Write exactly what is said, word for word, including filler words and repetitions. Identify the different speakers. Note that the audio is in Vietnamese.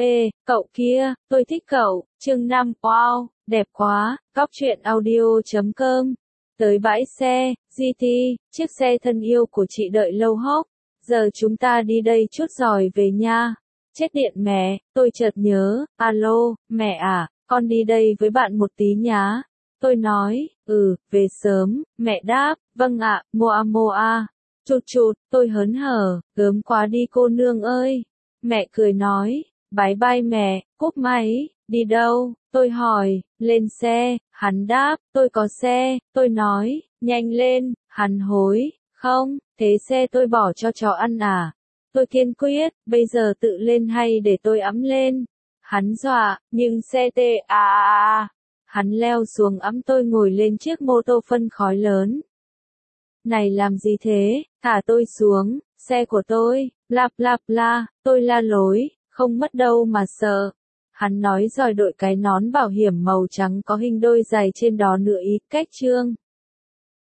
Speaker 1: Ê, cậu kia, tôi thích cậu, chương năm, wow, đẹp quá, góc truyện audio chấm com. Tới bãi xe, giê tê, chiếc xe thân yêu của chị đợi lâu hốc. Giờ chúng ta đi đây chút rồi về nha. Chết điện mẹ, tôi chợt nhớ, alo, mẹ à, con đi đây với bạn một tí nhá. Tôi nói, ừ, về sớm, mẹ đáp, vâng ạ, moa moa. Chụt chụt, tôi hớn hở, gớm quá đi cô nương ơi. Mẹ cười nói, bye bye mẹ, cúp máy, đi đâu? Tôi hỏi, lên xe, hắn đáp, tôi có xe, tôi nói, nhanh lên, hắn hối, không, thế xe tôi bỏ cho chó ăn à? Tôi kiên quyết, bây giờ tự lên hay để tôi ẵm lên? Hắn dọa, nhưng xe tê à à à. Hắn leo xuống ẵm tôi ngồi lên chiếc mô tô phân khói lớn. Này làm gì thế, thả tôi xuống, xe của tôi, lạp lạp la, tôi la lối, không mất đâu mà sợ. Hắn nói rồi đội cái nón bảo hiểm màu trắng có hình đôi giày trên đó nữa ý, cách trương.